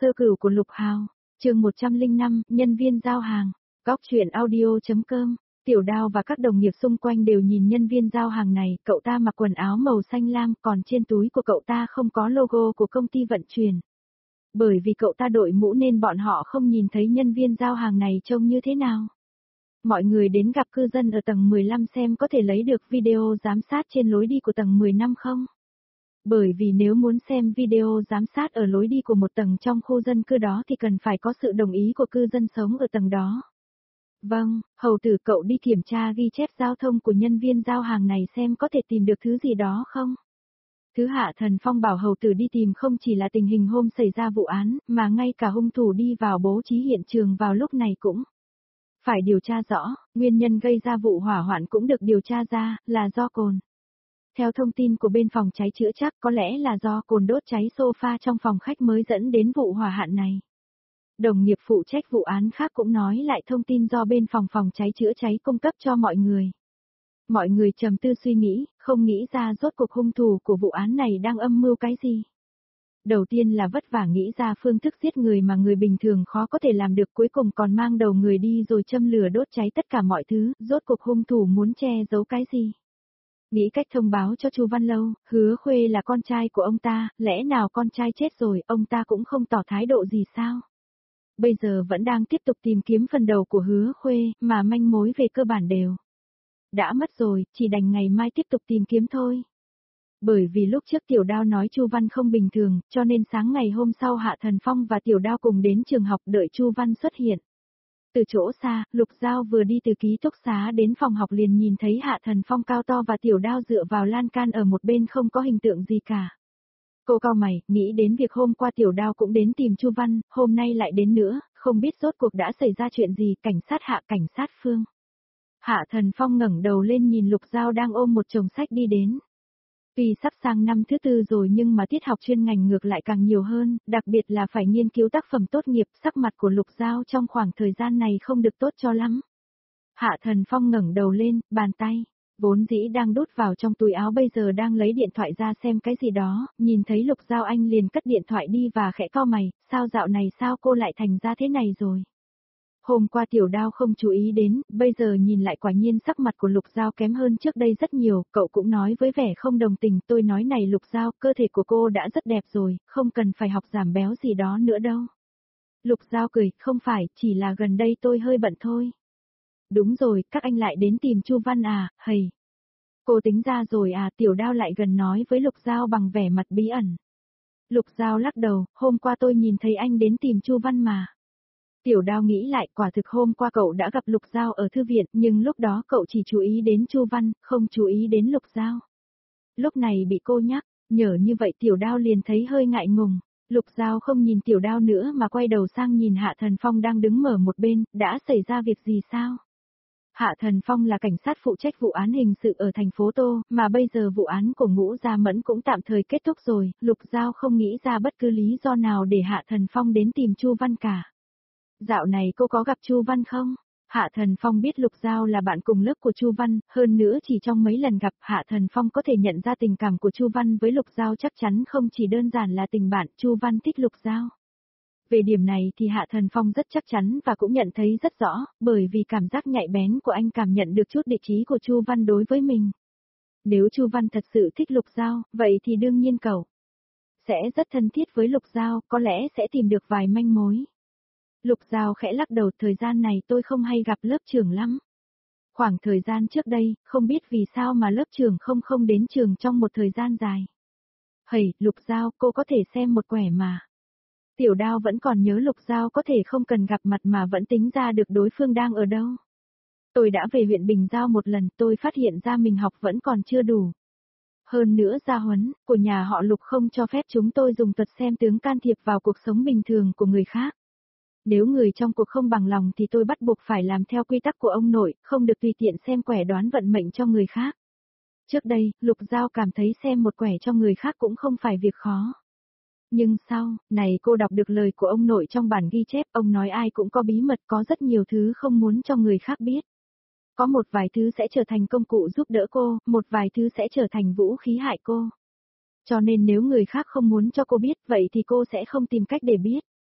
Sơ cửu của Lục Hào, chương 105, nhân viên giao hàng, góc chuyện audio.com. Tiểu Đao và các đồng nghiệp xung quanh đều nhìn nhân viên giao hàng này, cậu ta mặc quần áo màu xanh lam, còn trên túi của cậu ta không có logo của công ty vận chuyển. Bởi vì cậu ta đội mũ nên bọn họ không nhìn thấy nhân viên giao hàng này trông như thế nào. Mọi người đến gặp cư dân ở tầng 15 xem có thể lấy được video giám sát trên lối đi của tầng 15 không? Bởi vì nếu muốn xem video giám sát ở lối đi của một tầng trong khu dân cư đó thì cần phải có sự đồng ý của cư dân sống ở tầng đó. Vâng, hầu tử cậu đi kiểm tra ghi chép giao thông của nhân viên giao hàng này xem có thể tìm được thứ gì đó không? Thứ Hạ Thần Phong bảo hầu tử đi tìm không chỉ là tình hình hôm xảy ra vụ án, mà ngay cả hung thủ đi vào bố trí hiện trường vào lúc này cũng phải điều tra rõ, nguyên nhân gây ra vụ hỏa hoạn cũng được điều tra ra, là do cồn. Theo thông tin của bên phòng cháy chữa chắc có lẽ là do cồn đốt cháy sofa trong phòng khách mới dẫn đến vụ hỏa hoạn này. Đồng nghiệp phụ trách vụ án khác cũng nói lại thông tin do bên phòng cháy chữa cháy cung cấp cho mọi người. Mọi người trầm tư suy nghĩ, không nghĩ ra rốt cuộc hung thủ của vụ án này đang âm mưu cái gì. Đầu tiên là vất vả nghĩ ra phương thức giết người mà người bình thường khó có thể làm được, cuối cùng còn mang đầu người đi rồi châm lửa đốt cháy tất cả mọi thứ, rốt cuộc hung thủ muốn che giấu cái gì. Nghĩ cách thông báo cho Chu Văn Lâu, Hứa Khuê là con trai của ông ta, lẽ nào con trai chết rồi, ông ta cũng không tỏ thái độ gì sao? Bây giờ vẫn đang tiếp tục tìm kiếm phần đầu của Hứa Khuê, mà manh mối về cơ bản đều đã mất rồi, chỉ đành ngày mai tiếp tục tìm kiếm thôi. Bởi vì lúc trước Tiểu Đao nói Chu Văn không bình thường, cho nên sáng ngày hôm sau Hạ Thần Phong và Tiểu Đao cùng đến trường học đợi Chu Văn xuất hiện. Từ chỗ xa, Lục Giao vừa đi từ ký túc xá đến phòng học liền nhìn thấy Hạ Thần Phong cao to và Tiểu Đao dựa vào lan can ở một bên không có hình tượng gì cả. Cô cau mày, nghĩ đến việc hôm qua Tiểu Đao cũng đến tìm Chu Văn, hôm nay lại đến nữa, không biết rốt cuộc đã xảy ra chuyện gì, cảnh sát Hạ, cảnh sát Phương. Hạ Thần Phong ngẩng đầu lên nhìn Lục Giao đang ôm một chồng sách đi đến. Tuy sắp sang năm thứ tư rồi nhưng mà tiết học chuyên ngành ngược lại càng nhiều hơn, đặc biệt là phải nghiên cứu tác phẩm tốt nghiệp, sắc mặt của Lục Giao trong khoảng thời gian này không được tốt cho lắm. Hạ Thần Phong ngẩng đầu lên, bàn tay, vốn dĩ đang đút vào trong túi áo bây giờ đang lấy điện thoại ra xem cái gì đó, nhìn thấy Lục Giao anh liền cất điện thoại đi và khẽ cau mày, sao dạo này sao cô lại thành ra thế này rồi. Hôm qua Tiểu Đao không chú ý đến, bây giờ nhìn lại quả nhiên sắc mặt của Lục Giao kém hơn trước đây rất nhiều, cậu cũng nói với vẻ không đồng tình, tôi nói này Lục Giao, cơ thể của cô đã rất đẹp rồi, không cần phải học giảm béo gì đó nữa đâu. Lục Giao cười, không phải, chỉ là gần đây tôi hơi bận thôi. Đúng rồi, các anh lại đến tìm Chu Văn à, hầy. Cô tính ra rồi à, Tiểu Đao lại gần nói với Lục Giao bằng vẻ mặt bí ẩn. Lục Giao lắc đầu, hôm qua tôi nhìn thấy anh đến tìm Chu Văn mà. Tiểu Đao nghĩ lại, quả thực hôm qua cậu đã gặp Lục Giao ở thư viện, nhưng lúc đó cậu chỉ chú ý đến Chu Văn, không chú ý đến Lục Giao. Lúc này bị cô nhắc, nhở như vậy Tiểu Đao liền thấy hơi ngại ngùng. Lục Giao không nhìn Tiểu Đao nữa mà quay đầu sang nhìn Hạ Thần Phong đang đứng mở một bên, đã xảy ra việc gì sao? Hạ Thần Phong là cảnh sát phụ trách vụ án hình sự ở thành phố Tô, mà bây giờ vụ án của Ngũ Gia Mẫn cũng tạm thời kết thúc rồi, Lục Giao không nghĩ ra bất cứ lý do nào để Hạ Thần Phong đến tìm Chu Văn cả. Dạo này cô có gặp Chu Văn không? Hạ Thần Phong biết Lục Giao là bạn cùng lớp của Chu Văn, hơn nữa chỉ trong mấy lần gặp Hạ Thần Phong có thể nhận ra tình cảm của Chu Văn với Lục Giao chắc chắn không chỉ đơn giản là tình bạn, Chu Văn thích Lục Giao. Về điểm này thì Hạ Thần Phong rất chắc chắn và cũng nhận thấy rất rõ, bởi vì cảm giác nhạy bén của anh cảm nhận được chút địa chí của Chu Văn đối với mình. Nếu Chu Văn thật sự thích Lục Giao, vậy thì đương nhiên cậu sẽ rất thân thiết với Lục Giao, có lẽ sẽ tìm được vài manh mối. Lục Giao khẽ lắc đầu, thời gian này tôi không hay gặp lớp trưởng lắm. Khoảng thời gian trước đây, không biết vì sao mà lớp trưởng không đến trường trong một thời gian dài. Hầy, Lục Giao, cô có thể xem một quẻ mà. Tiểu Đao vẫn còn nhớ Lục Giao có thể không cần gặp mặt mà vẫn tính ra được đối phương đang ở đâu. Tôi đã về huyện Bình Giao một lần, tôi phát hiện ra mình học vẫn còn chưa đủ. Hơn nữa gia huấn của nhà họ Lục không cho phép chúng tôi dùng tật xem tướng can thiệp vào cuộc sống bình thường của người khác. Nếu người trong cuộc không bằng lòng thì tôi bắt buộc phải làm theo quy tắc của ông nội, không được tùy tiện xem quẻ đoán vận mệnh cho người khác. Trước đây, Lục Giao cảm thấy xem một quẻ cho người khác cũng không phải việc khó. Nhưng sau, này cô đọc được lời của ông nội trong bản ghi chép, ông nói ai cũng có bí mật, có rất nhiều thứ không muốn cho người khác biết. Có một vài thứ sẽ trở thành công cụ giúp đỡ cô, một vài thứ sẽ trở thành vũ khí hại cô. Cho nên nếu người khác không muốn cho cô biết, vậy thì cô sẽ không tìm cách để biết.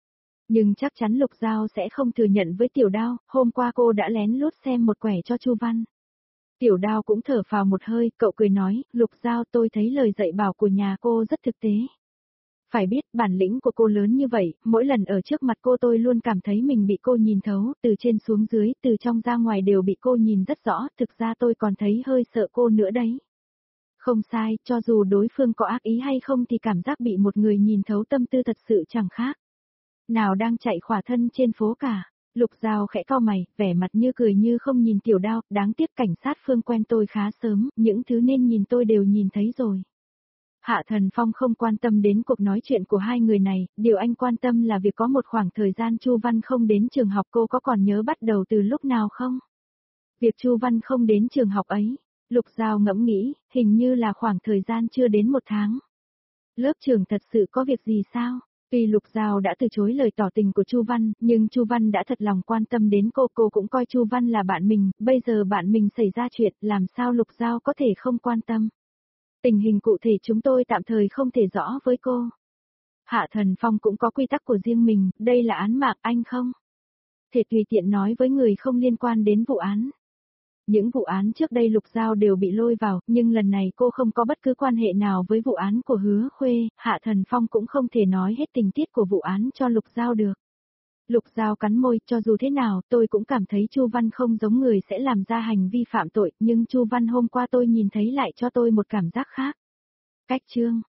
Nhưng chắc chắn Lục Giao sẽ không thừa nhận với Tiểu Đao, hôm qua cô đã lén lút xem một quẻ cho Chu Văn. Tiểu Đao cũng thở phào một hơi, cậu cười nói, Lục Giao tôi thấy lời dạy bảo của nhà cô rất thực tế. Phải biết bản lĩnh của cô lớn như vậy, mỗi lần ở trước mặt cô tôi luôn cảm thấy mình bị cô nhìn thấu, từ trên xuống dưới, từ trong ra ngoài đều bị cô nhìn rất rõ, thực ra tôi còn thấy hơi sợ cô nữa đấy. Không sai, cho dù đối phương có ác ý hay không thì cảm giác bị một người nhìn thấu tâm tư thật sự chẳng khác nào đang chạy khỏa thân trên phố cả. Lục Giao khẽ cau mày, vẻ mặt như cười như không nhìn Tiểu Đao, đáng tiếc cảnh sát Phương quen tôi khá sớm, những thứ nên nhìn tôi đều nhìn thấy rồi. Hạ Thần Phong không quan tâm đến cuộc nói chuyện của hai người này, điều anh quan tâm là việc có một khoảng thời gian Chu Văn không đến trường học, cô có còn nhớ bắt đầu từ lúc nào không? Việc Chu Văn không đến trường học ấy, Lục Giao ngẫm nghĩ, hình như là khoảng thời gian chưa đến 1 tháng. Lớp trưởng thật sự có việc gì sao? Tuy Lục Giao đã từ chối lời tỏ tình của Chu Văn, nhưng Chu Văn đã thật lòng quan tâm đến cô cũng coi Chu Văn là bạn mình, bây giờ bạn mình xảy ra chuyện, làm sao Lục Giao có thể không quan tâm? Tình hình cụ thể chúng tôi tạm thời không thể rõ với cô. Hạ Thần Phong cũng có quy tắc của riêng mình, đây là án mạng anh không thể tùy tiện nói với người không liên quan đến vụ án. Những vụ án trước đây Lục Giao đều bị lôi vào, nhưng lần này cô không có bất cứ quan hệ nào với vụ án của Hứa Khuê, Hạ Thần Phong cũng không thể nói hết tình tiết của vụ án cho Lục Giao được. Lục Giao cắn môi, cho dù thế nào, tôi cũng cảm thấy Chu Văn không giống người sẽ làm ra hành vi phạm tội, nhưng Chu Văn hôm qua tôi nhìn thấy lại cho tôi một cảm giác khác. Cách chương